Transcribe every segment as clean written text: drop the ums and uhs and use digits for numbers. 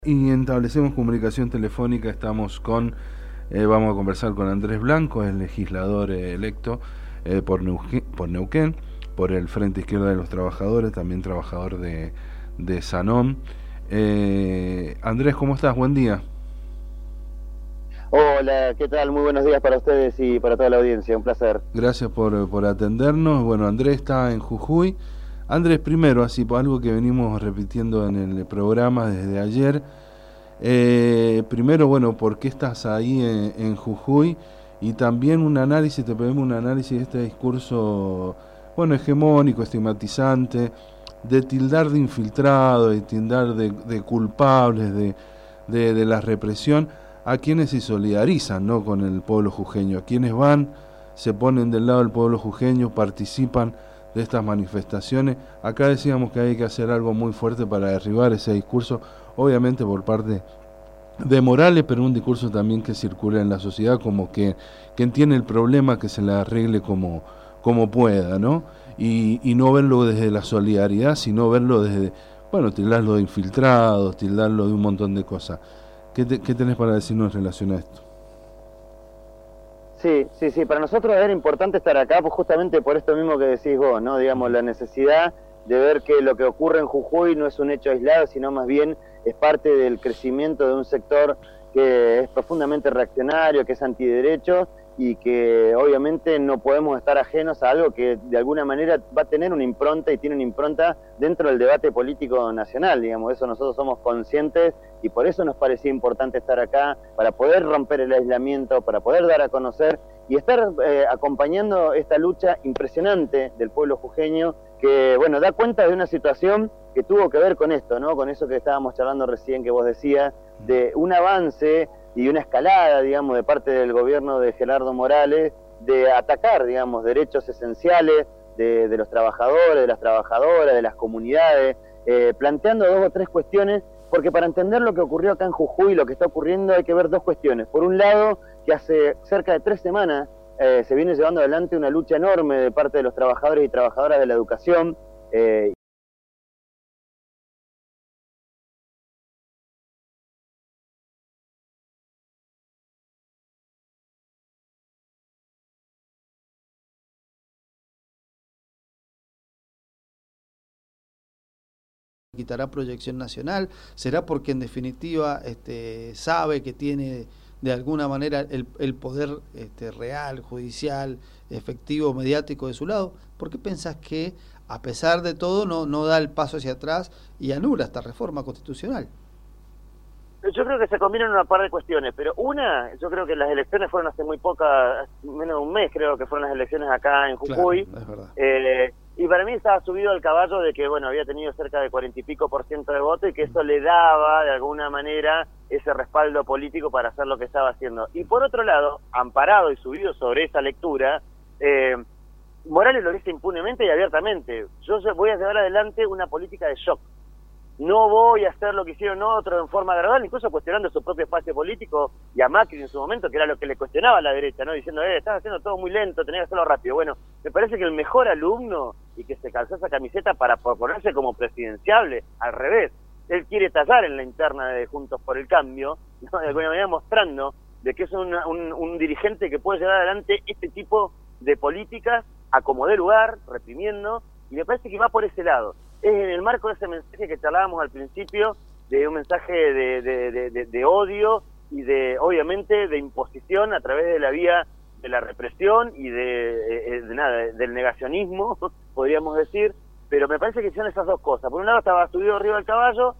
Y establecemos comunicación telefónica, vamos a conversar con Andrés Blanco, el legislador electo por Neuquén, por el Frente Izquierda de los Trabajadores, también trabajador de Sanom. Andrés, ¿cómo estás? Buen día. Hola, ¿qué tal? Muy buenos días para ustedes y para toda la audiencia, un placer. Gracias por atendernos. Bueno, Andrés está en Jujuy. Andrés, primero, así por algo que venimos repitiendo en el programa desde ayer. Primero, bueno, ¿por qué estás ahí en Jujuy? Y también un análisis, te pedimos un análisis de este discurso, bueno, hegemónico, estigmatizante, de tildar de infiltrado, de tildar de culpables de la represión a quienes se solidarizan, ¿no?, con el pueblo jujeño, a quienes van, se ponen del lado del pueblo jujeño, participan de estas manifestaciones. Acá decíamos que hay que hacer algo muy fuerte para derribar ese discurso, obviamente por parte de Morales, pero un discurso también que circula en la sociedad como que quien tiene el problema que se le arregle como pueda, ¿no? Y no verlo desde la solidaridad, sino verlo desde, bueno, tildarlo de infiltrados, tildarlo de un montón de cosas. ¿Qué tenés para decirnos en relación a esto? Sí, para nosotros era importante estar acá, pues justamente por esto mismo que decís vos, ¿no? Digamos, la necesidad de ver que lo que ocurre en Jujuy no es un hecho aislado, sino más bien es parte del crecimiento de un sector que es profundamente reaccionario, que es antiderecho y que obviamente no podemos estar ajenos a algo que de alguna manera va a tener una impronta y tiene una impronta dentro del debate político nacional, digamos, eso nosotros somos conscientes y por eso nos parecía importante estar acá, para poder romper el aislamiento, para poder dar a conocer y estar acompañando esta lucha impresionante del pueblo jujeño que, bueno, da cuenta de una situación que tuvo que ver con esto, ¿no? Con eso que estábamos charlando recién, que vos decías, de un avance y una escalada, digamos, de parte del gobierno de Gerardo Morales, de atacar, digamos, derechos esenciales de los trabajadores, de las trabajadoras, de las comunidades, planteando dos o tres cuestiones, porque para entender lo que ocurrió acá en Jujuy, lo que está ocurriendo, hay que ver dos cuestiones. Por un lado, que hace cerca de 3 semanas se viene llevando adelante una lucha enorme de parte de los trabajadores y trabajadoras de la educación, quitará proyección nacional, será porque en definitiva sabe que tiene de alguna manera el poder real, judicial, efectivo, mediático de su lado. ¿Por qué pensás que a pesar de todo no da el paso hacia atrás y anula esta reforma constitucional? Yo creo que se combinan una par de cuestiones, pero una, yo creo que las elecciones fueron hace muy poca, menos de un mes creo que fueron las elecciones acá en Jujuy, claro, es verdad. Y para mí estaba subido al caballo de que, bueno, había tenido cerca de 40 y pico % de voto y que eso le daba, de alguna manera, ese respaldo político para hacer lo que estaba haciendo. Y por otro lado, amparado y subido sobre esa lectura, Morales lo dice impunemente y abiertamente: yo voy a llevar adelante una política de shock. No voy a hacer lo que hicieron otros en forma gradual, incluso cuestionando su propio espacio político y a Macri en su momento, que era lo que le cuestionaba a la derecha, ¿no? Diciendo, estás haciendo todo muy lento, tenés que hacerlo rápido. Bueno, me parece que el mejor alumno y que se calzó esa camiseta para ponerse como presidenciable, al revés, él quiere tallar en la interna de Juntos por el Cambio, ¿no? De alguna manera mostrando de que es un dirigente que puede llevar adelante este tipo de políticas a como dé lugar, reprimiendo, y me parece que va por ese lado. Es en el marco de ese mensaje que charlábamos al principio, de un mensaje de odio y obviamente, de imposición a través de la vía de la represión y del negacionismo, podríamos decir, pero me parece que son esas dos cosas. Por un lado estaba subido arriba del caballo,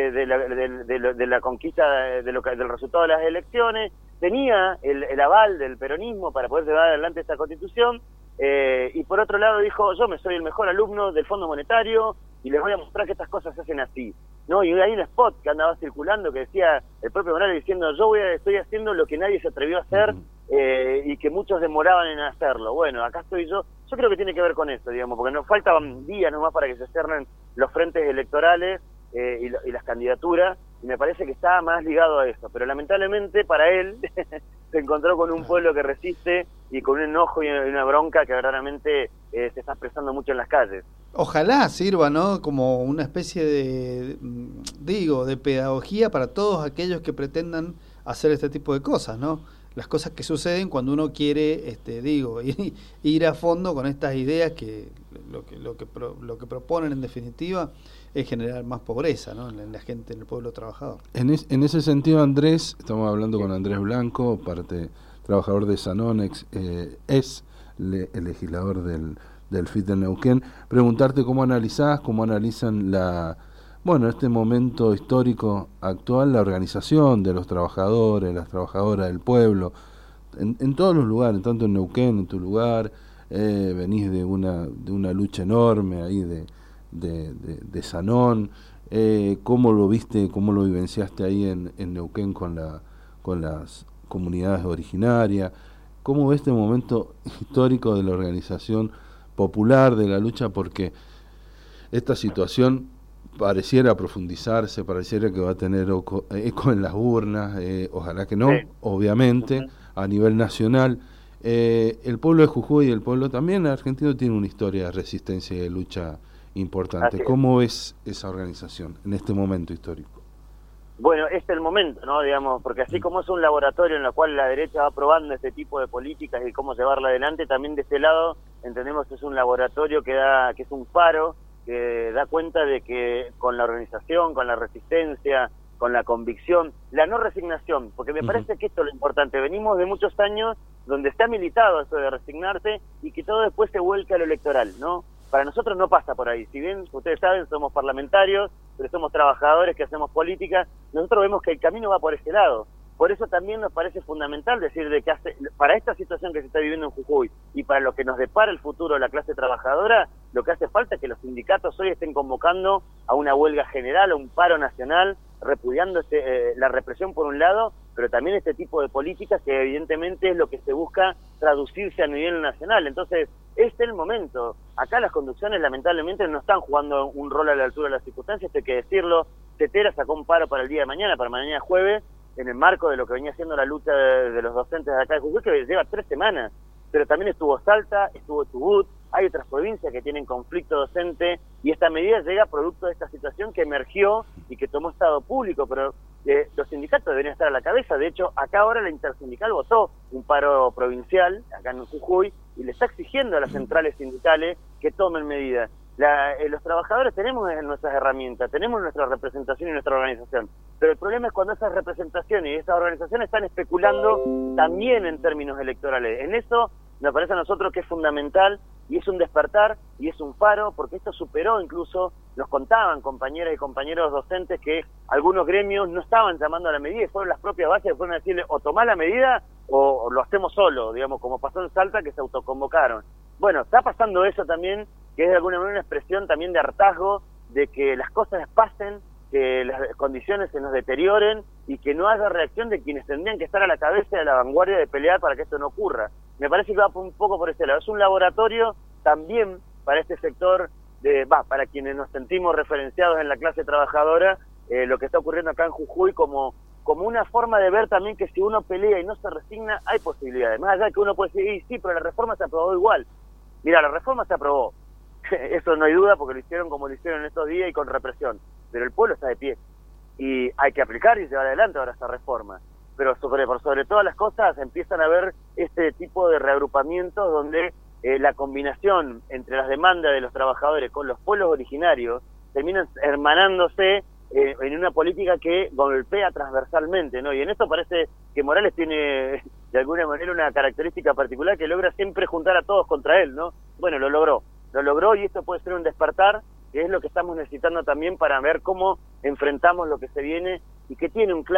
de la conquista del resultado de las elecciones, tenía el aval del peronismo para poder llevar adelante esta constitución, y por otro lado dijo, yo me soy el mejor alumno del Fondo Monetario y les voy a mostrar que estas cosas se hacen así, ¿no? Y hay un spot que andaba circulando que decía el propio Morales diciendo, estoy haciendo lo que nadie se atrevió a hacer, y que muchos demoraban en hacerlo. Bueno, acá estoy yo creo que tiene que ver con eso, digamos, porque nos faltaban días nomás para que se cierren los frentes electorales y las candidaturas, y me parece que está más ligado a eso, pero lamentablemente para él se encontró con un pueblo que resiste y con un enojo y una bronca que verdaderamente se está expresando mucho en las calles. Ojalá sirva, ¿no? Como una especie de, de pedagogía para todos aquellos que pretendan hacer este tipo de cosas, ¿no? Las cosas que suceden cuando uno quiere, ir a fondo con estas ideas que lo que proponen en definitiva es generar más pobreza, ¿no? En la gente, en el pueblo trabajador. En ese sentido, Andrés, estamos hablando con Andrés Blanco, trabajador de Sanonex, es el legislador del FIT de Neuquén. Preguntarte cómo analizan este momento histórico actual, la organización de los trabajadores, las trabajadoras del pueblo, en todos los lugares, tanto en Neuquén, en tu lugar, venís de una lucha enorme ahí de Sanón, ¿cómo lo viste, cómo lo vivenciaste ahí en Neuquén con las comunidades originarias? ¿Cómo ves este momento histórico de la organización popular, de la lucha? Porque esta situación pareciera profundizarse, pareciera que va a tener eco en las urnas, ojalá que no, sí. Obviamente, a nivel nacional. El pueblo de Jujuy y el pueblo también argentino tiene una historia de resistencia y de lucha importante. ¿Cómo ves esa organización en este momento histórico? Bueno, este es el momento, ¿no? Digamos, porque así como es un laboratorio en el cual la derecha va probando este tipo de políticas y cómo llevarla adelante, también de este lado entendemos que es un laboratorio que es un faro, que da cuenta de que con la organización, con la resistencia, con la convicción, la no resignación, porque me parece que esto es lo importante. Venimos de muchos años donde está militado eso de resignarse y que todo después se vuelca a lo electoral, ¿no? Para nosotros no pasa por ahí. Si bien, ustedes saben, somos parlamentarios, pero somos trabajadores que hacemos política, nosotros vemos que el camino va por ese lado. Por eso también nos parece fundamental decir de que para esta situación que se está viviendo en Jujuy y para lo que nos depara el futuro de la clase trabajadora, lo que hace falta es que los sindicatos hoy estén convocando a una huelga general, a un paro nacional, repudiando la represión por un lado, pero también este tipo de políticas que evidentemente es lo que se busca traducirse a nivel nacional. Entonces, este es el momento. Acá las conducciones lamentablemente no están jugando un rol a la altura de las circunstancias, hay que decirlo. Tetera sacó un paro para el día de mañana, para mañana jueves, en el marco de lo que venía siendo la lucha de los docentes de acá de Jujuy, que lleva 3 semanas, pero también estuvo Salta, estuvo Chubut, hay otras provincias que tienen conflicto docente, y esta medida llega producto de esta situación que emergió y que tomó estado público, pero los sindicatos deberían estar a la cabeza. De hecho, acá ahora la intersindical votó un paro provincial, acá en Jujuy, y le está exigiendo a las centrales sindicales que tomen medidas. Los trabajadores tenemos nuestras herramientas, tenemos nuestra representación y nuestra organización, pero el problema es cuando esas representaciones y esas organizaciones están especulando también en términos electorales. En eso me parece a nosotros que es fundamental y es un despertar y es un faro, porque esto superó incluso, nos contaban compañeras y compañeros docentes que algunos gremios no estaban llamando a la medida y fueron las propias bases que fueron a decirle o tomá la medida o lo hacemos solo, digamos, como pasó en Salta, que se autoconvocaron. Bueno, está pasando eso también, que es de alguna manera una expresión también de hartazgo, de que las cosas pasen, que las condiciones se nos deterioren y que no haya reacción de quienes tendrían que estar a la cabeza de la vanguardia de pelear para que esto no ocurra. Me parece que va un poco por ese lado. Es un laboratorio también para este sector, para quienes nos sentimos referenciados en la clase trabajadora, lo que está ocurriendo acá en Jujuy como una forma de ver también que si uno pelea y no se resigna, hay posibilidades. Más allá de que uno puede decir, sí, pero la reforma se aprobó igual. Mira, la reforma se aprobó. Eso no hay duda porque lo hicieron como lo hicieron en estos días y con represión. Pero el pueblo está de pie. Y hay que aplicar y llevar adelante ahora esta reforma. Pero sobre todas las cosas empiezan a haber este tipo de reagrupamientos donde la combinación entre las demandas de los trabajadores con los pueblos originarios terminan hermanándose en una política que golpea transversalmente, ¿no? Y en esto parece que Morales tiene de alguna manera una característica particular que logra siempre juntar a todos contra él, ¿no? Bueno, lo logró y esto puede ser un despertar, que es lo que estamos necesitando también para ver cómo enfrentamos lo que se viene y que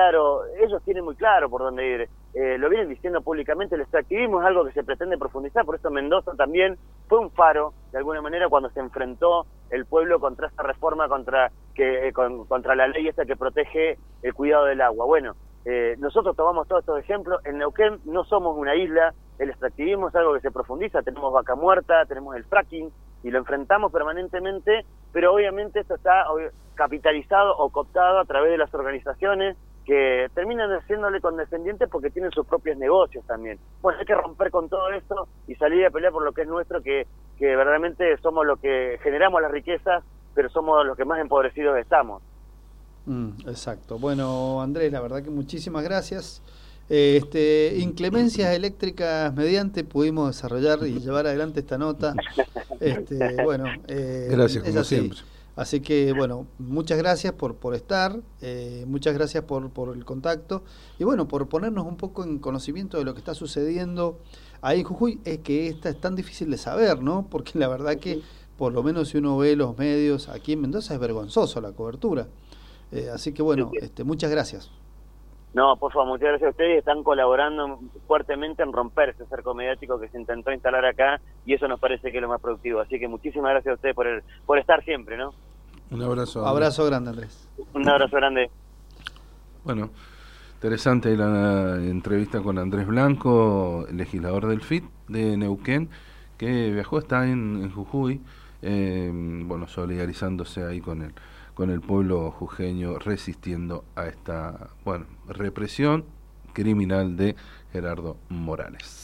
ellos tienen muy claro por dónde ir. Lo vienen diciendo públicamente, el extractivismo es algo que se pretende profundizar, por eso Mendoza también fue un faro, de alguna manera, cuando se enfrentó el pueblo contra esta reforma, contra la ley esta que protege el cuidado del agua. Bueno, nosotros tomamos todos estos ejemplos. En Neuquén no somos una isla, el extractivismo es algo que se profundiza, tenemos vaca muerta, tenemos el fracking, y lo enfrentamos permanentemente, pero obviamente esto está capitalizado o cooptado a través de las organizaciones que terminan haciéndole condescendientes porque tienen sus propios negocios también. Bueno, hay que romper con todo esto y salir a pelear por lo que es nuestro, que verdaderamente somos los que generamos las riquezas, pero somos los que más empobrecidos estamos. Exacto. Bueno, Andrés, la verdad que muchísimas gracias. Inclemencias eléctricas mediante pudimos desarrollar y llevar adelante esta nota. Bueno, gracias, como siempre. Así que, bueno, muchas gracias por estar, muchas gracias por el contacto y, bueno, por ponernos un poco en conocimiento de lo que está sucediendo ahí en Jujuy. Es que esta es tan difícil de saber, ¿no? Porque la verdad que, por lo menos si uno ve los medios aquí en Mendoza, es vergonzoso la cobertura. Así que, bueno, muchas gracias. No, por favor, muchas gracias a ustedes. Están colaborando fuertemente en romper ese cerco mediático que se intentó instalar acá, y eso nos parece que es lo más productivo. Así que muchísimas gracias a ustedes por estar siempre, ¿no? Un abrazo. Andrés. Abrazo grande, Andrés. Un abrazo grande. Bueno, interesante la entrevista con Andrés Blanco, legislador del FIT de Neuquén, que viajó, está en Jujuy, bueno, solidarizándose ahí con el pueblo jujeño, resistiendo a esta, bueno, represión criminal de Gerardo Morales.